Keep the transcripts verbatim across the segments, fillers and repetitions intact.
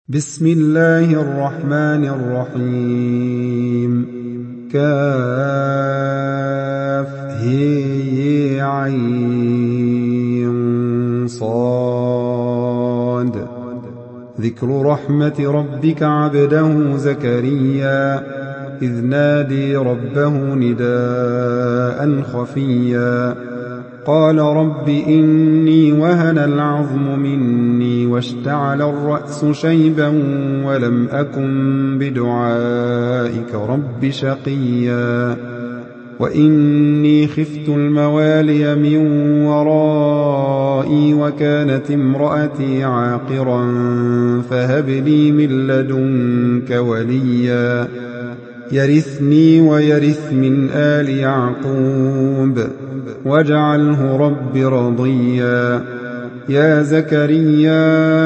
بسم الله الرحمن الرحيم. كاف هي عين صاد. ذكر رحمة ربك عبده زكريا إذ نادي ربه نداء خفيا قال رب إني وهن العظم مني واشتعل الرأس شيبا ولم أكن بدعائك رب شقيا وإني خفت الموالي من ورائي وكانت امرأتي عاقرا فهب لي من لدنك وليا يرثني ويرث من آل يعقوب واجعله رب رضيا. يا زكريا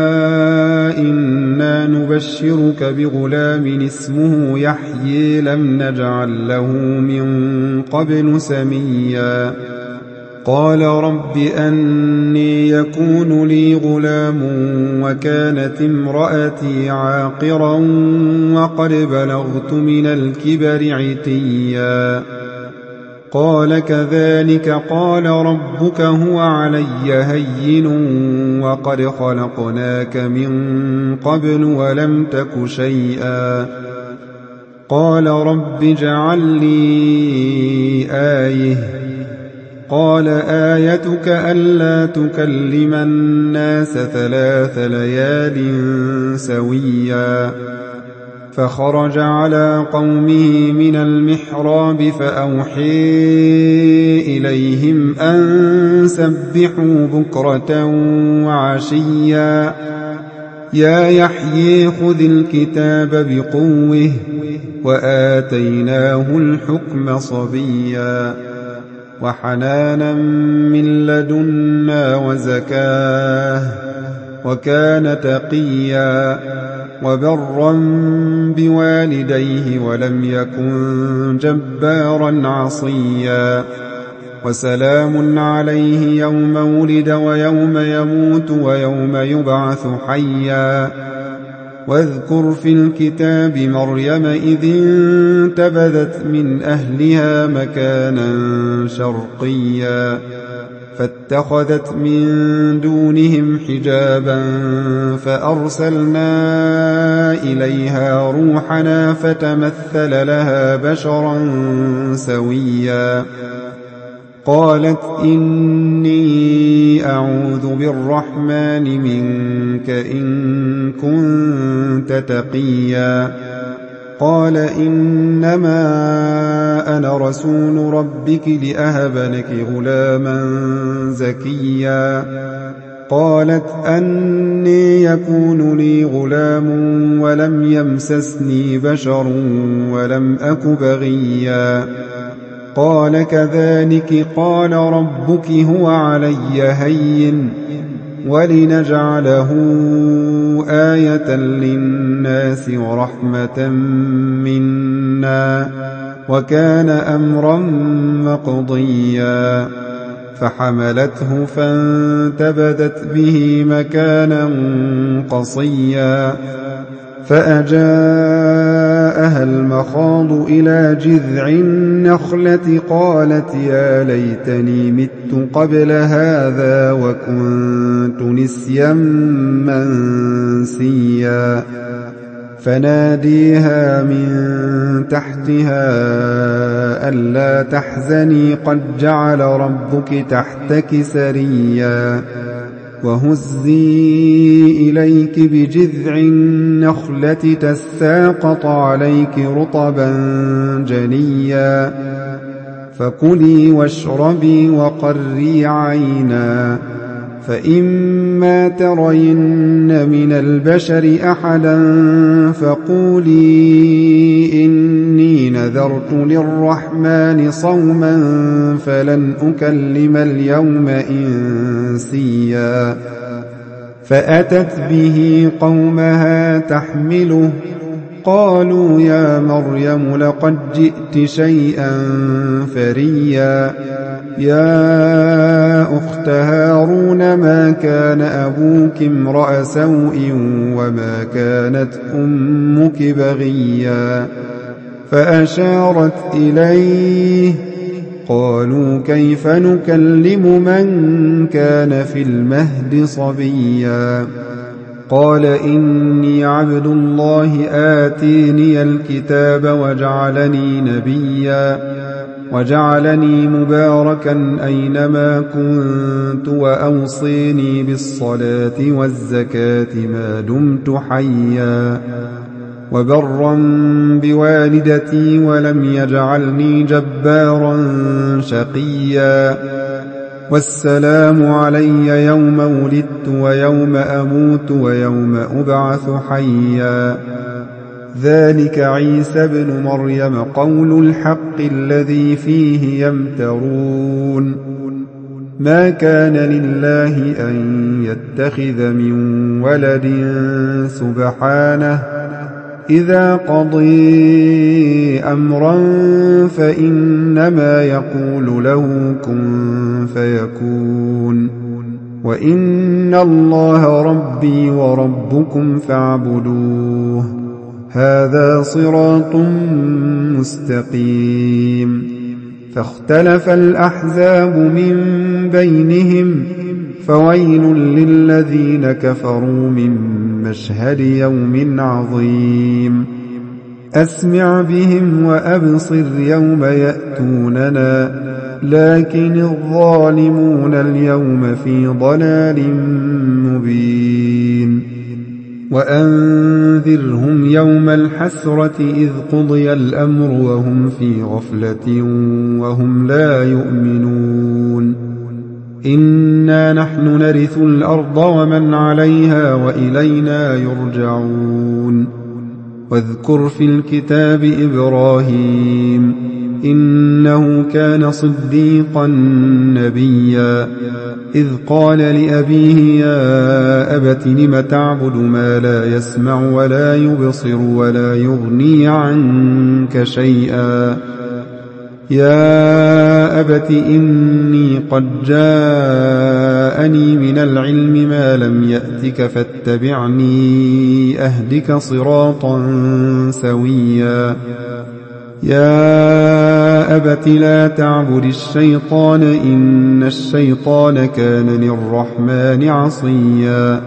إنا نبشرك بغلام اسمه يحيى لم نجعل له من قبل سميا قال رب أني يكون لي غلام وكانت امرأتي عاقرا وقد بلغت من الكبر عتيا قال كذلك قال ربك هو علي هين وقد خلقناك من قبل ولم تك شيئا قال رب اجعل لي آية قال آيتك ألا تكلم الناس ثلاث ليال سويا فخرج على قومه من المحراب فأوحي إليهم أن سبحوا بكرة وعشيا يا يحيى خذ الكتاب بقوه وآتيناه الحكم صبيا وحنانا من لدنا وزكاه وكان تقيا وبرا بوالديه ولم يكن جبارا عصيا وسلام عليه يوم ولد ويوم يموت ويوم يبعث حيا واذكر في الكتاب مريم إذ انتبذت من أهلها مكانا شرقيا فاتخذت من دونهم حجابا فأرسلنا إليها روحنا فتمثل لها بشرا سويا قالت إني أعوذ بالرحمن منك إن كنت تقيا قال إنما أنا رسول ربك لأهب لك غلاما زكيا قالت أني يكون لي غلام ولم يمسسني بشر ولم أك بغيا قال كذلك قال ربك هو علي هين ولنجعله آية للناس ورحمة منا وكان أمرا مقضيا فحملته فانتبذت به مكانا قصيا فأجاءها المخاض إلى جذع النخلة قالت يا ليتني مت قبل هذا وكنت نسيا منسيا فناديها من تحتها ألا تحزني قد جعل ربك تحتك سريا وهزي إليك بجذع النخلة تساقط عليك رطبا جنيا فكلي واشربي وقري عينا فإما ترين من البشر أحدا فقولي إني نذرت للرحمن صوما فلن أكلم اليوم إنسيا فأتت به قومها تحمله قالوا يا مريم لقد جئت شيئا فريا يا أخت هارون ما كان أبوك امرأ سوء وما كانت أمك بغيا فأشارت إليه قالوا كيف نكلم من كان في المهد صبيا قال إني عبد الله آتيني الكتاب وجعلني نبيا وجعلني مباركا أينما كنت وأوصيني بالصلاة والزكاة ما دمت حيا وبرا بوالدتي ولم يجعلني جبارا شقيا والسلام علي يوم ولدت ويوم أموت ويوم أبعث حيا ذلك عيسى ابن مريم قول الحق الذي فيه يمترون ما كان لله أن يتخذ من ولد سبحانه إذا قضي أمرا فإنما يقول له كن فيكون وإن الله ربي وربكم فاعبدوه هذا صراط مستقيم فاختلف الأحزاب من بينهم فويل للذين كفروا من مشهد يوم عظيم أسمع بهم وأبصر يوم يأتوننا لكن الظالمون اليوم في ضلال مبين وأنذرهم يوم الحسرة إذ قضي الأمر وهم في غفلة وهم لا يؤمنون إنا نحن نرث الأرض ومن عليها وإلينا يرجعون واذكر في الكتاب إبراهيم إنه كان صديقا نبيا إذ قال لأبيه يا أبت لم تعبد ما لا يسمع ولا يبصر ولا يغني عنك شيئا يا أبت إني قد جاءني من العلم ما لم يأتك فاتبعني أهدك صراطا سويا يا أبت لا تعبد الشيطان إن الشيطان كان للرحمن عصيا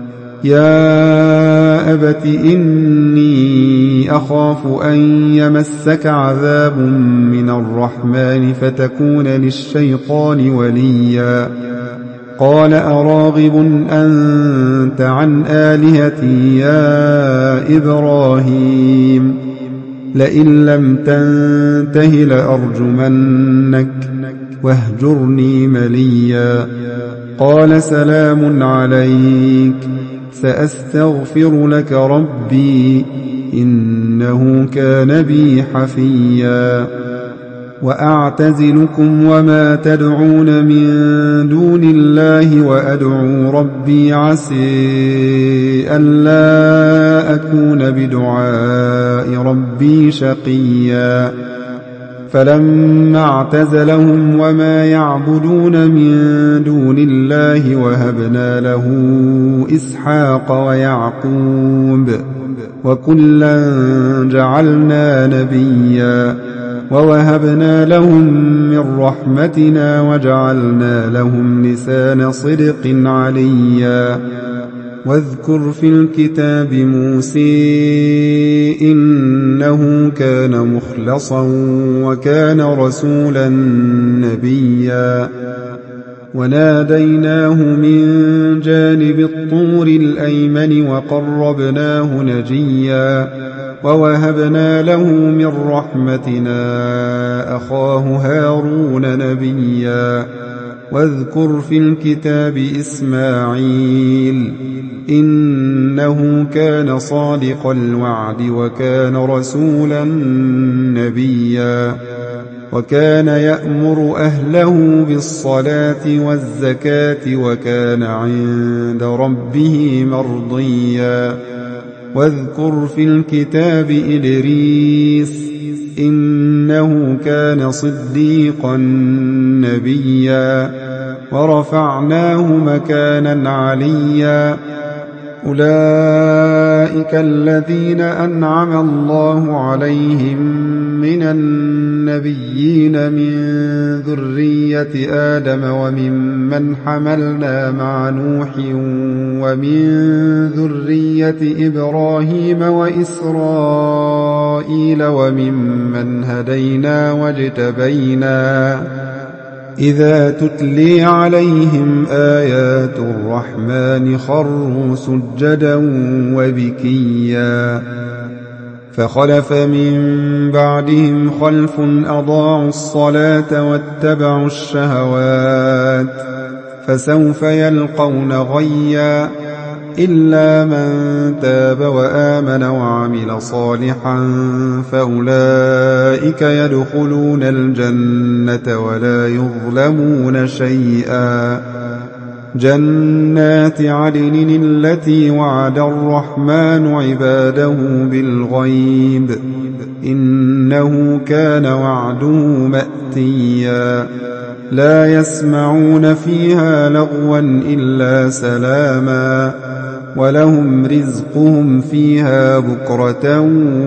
يا أبت إني أخاف أن يمسك عذاب من الرحمن فتكون للشيطان وليا قال أراغب أنت عن آلهتي يا إبراهيم لئن لم تنته لأرجمنك واهجرني مليا قال سلام عليك سأستغفر لك ربي إنه كان بي حفيا وأعتزلكم وما تدعون من دون الله وأدعو ربي عسى ألا أكون بدعاء ربي شقيا فلما اعتزلهم وما يعبدون من دون الله وهبنا له إسحاق ويعقوب وكلا جعلنا نبيا ووهبنا لهم من رحمتنا وجعلنا لهم لسان صدق عليا واذكر في الكتاب موسى إنه كان مخلصا وكان رسولا نبيا وناديناه من جانب الطور الأيمن وقربناه نجيا ووهبنا له من رحمتنا أخاه هارون نبيا واذكر في الكتاب إسماعيل إنه كان صادق الوعد وكان رسولا نبيا وكان يأمر أهله بالصلاة والزكاة وكان عند ربه مرضيا واذكر في الكتاب إدريس إنه كان صديقا نبيا ورفعناه مكانا عليا أولئك الذين أنعم الله عليهم من النبيين من ذرية آدم وممن حملنا مع نوح ومن ذرية إبراهيم وإسرائيل وممن هدينا واجتبينا إذا تتلي عليهم آيات الرحمن خروا سجدا وبكيا فخلف من بعدهم خلف أضاعوا الصلاة واتبعوا الشهوات فسوف يلقون غيا إلا من تاب وآمن وعمل صالحا فأولئك يدخلون الجنة ولا يظلمون شيئا جنات عدن التي وعد الرحمن عباده بالغيب إنه كان وعده مأتيا لا يسمعون فيها لغوا إلا سلاما ولهم رزقهم فيها بكرة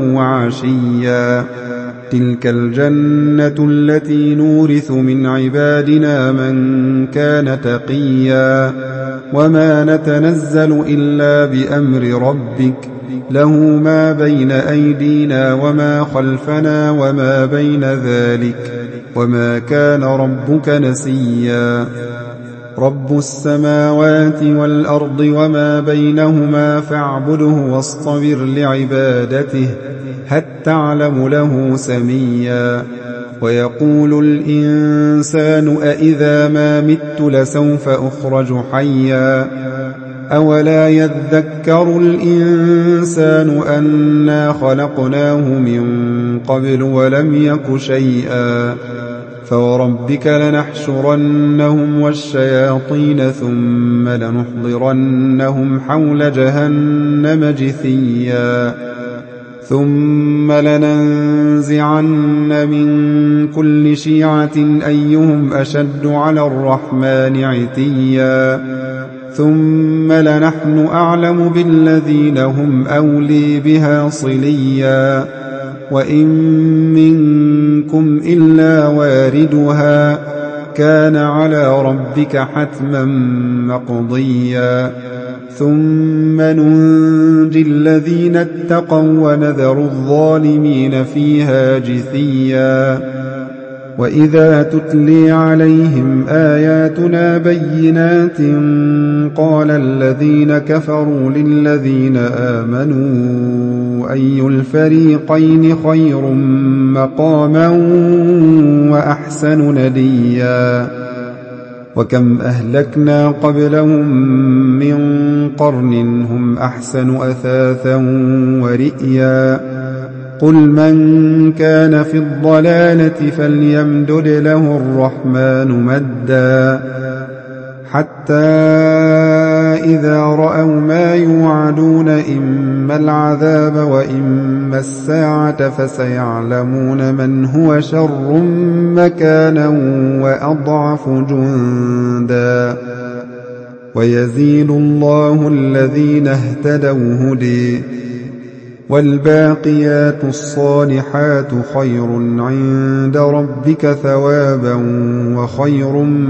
وعشيا تلك الجنة التي نورث من عبادنا من كان تقيا وما نتنزل إلا بأمر ربك له ما بين أيدينا وما خلفنا وما بين ذلك وما كان ربك نسيا رب السماوات والأرض وما بينهما فاعبده واصطبر لعبادته هل تعلم له سميا ويقول الإنسان أإذا ما مت لسوف أخرج حيا أولا يذكر الإنسان أنا خلقناه من قبل ولم يك شيئا فوربك لنحشرنهم والشياطين ثم لنحضرنهم حول جهنم جثيا ثم لننزعن من كل شيعة أيهم أشد على الرحمن عتيا ثم لنحن أعلم بالذين هم أولي بها صليا وإن منكم إلا واردها كان على ربك حتما مقضيا ثم ننجي الذين اتقوا ونذر الظالمين فيها جثيا وإذا تتلي عليهم آياتنا بينات قال الذين كفروا للذين آمنوا أي الفريقين خير مقاما وأحسن نديا وكم أهلكنا قبلهم من قرن هم أحسن أثاثا ورئيا قل من كان في الضلالة فليمدد له الرحمن مدا حتى إذا رأوا ما يوعدون إما العذاب وإما الساعة فسيعلمون من هو شر مكانا وأضعف جندا ويزيد الله الذين اهتدوا هدي والباقيات الصالحات خير عند ربك ثوابا وخير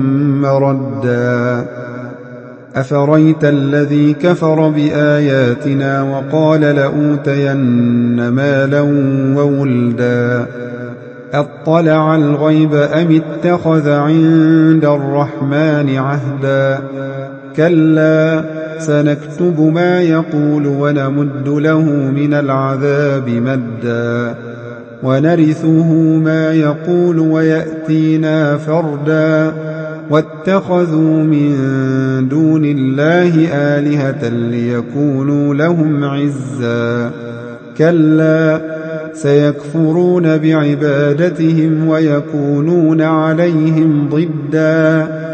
مردا أفريت الذي كفر بآياتنا وقال لأوتين مالا وولدا أطلع الغيب أم اتخذ عند الرحمن عهدا كلا سنكتب ما يقول ونمد له من العذاب مدا ونرثه ما يقول ويأتينا فردا واتخذوا من دون الله آلهة ليكونوا لهم عزا كلا سيكفرون بعبادتهم ويكونون عليهم ضدا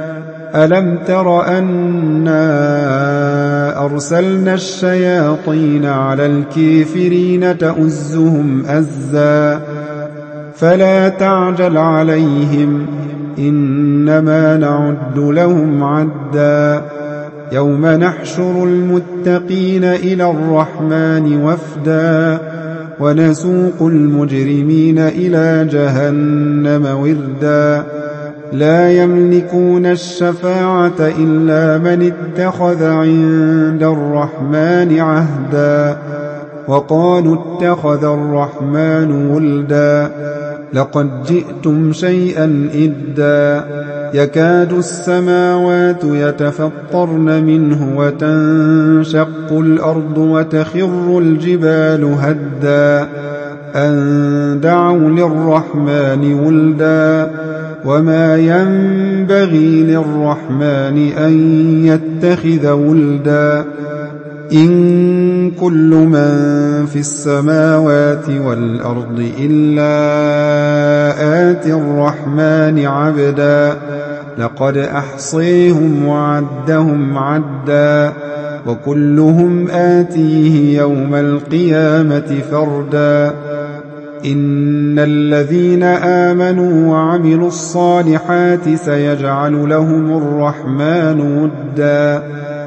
ألم تر أنا أرسلنا الشياطين على الكافرين تؤزهم أزا فلا تعجل عليهم إنما نعد لهم عدا يوم نحشر المتقين إلى الرحمن وفدا ونسوق المجرمين إلى جهنم وردا لا يملكون الشفاعة إلا من اتخذ عند الرحمن عهدا وقالوا اتخذ الرحمن ولدا لقد جئتم شيئا إدا يكاد السماوات يتفطرن منه وتنشق الأرض وتخر الجبال هدا أن دعوا للرحمن ولدا وما ينبغي للرحمن أن يتخذ ولدا إن كل من في السماوات والأرض إلا آتي الرحمن عبدا لقد أحصيهم وعدهم عدا وكلهم آتيه يوم القيامة فردا إن الذين آمنوا وعملوا الصالحات سيجعل لهم الرحمن ودا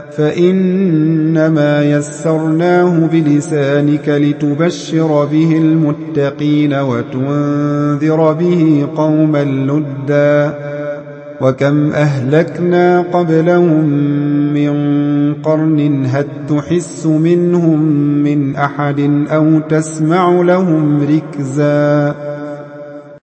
فإنما يسرناه بلسانك لتبشر به المتقين وتنذر به قوما لدا وكم أهلكنا قبلهم من قرن هل تحس منهم من أحد أو تسمع لهم ركزا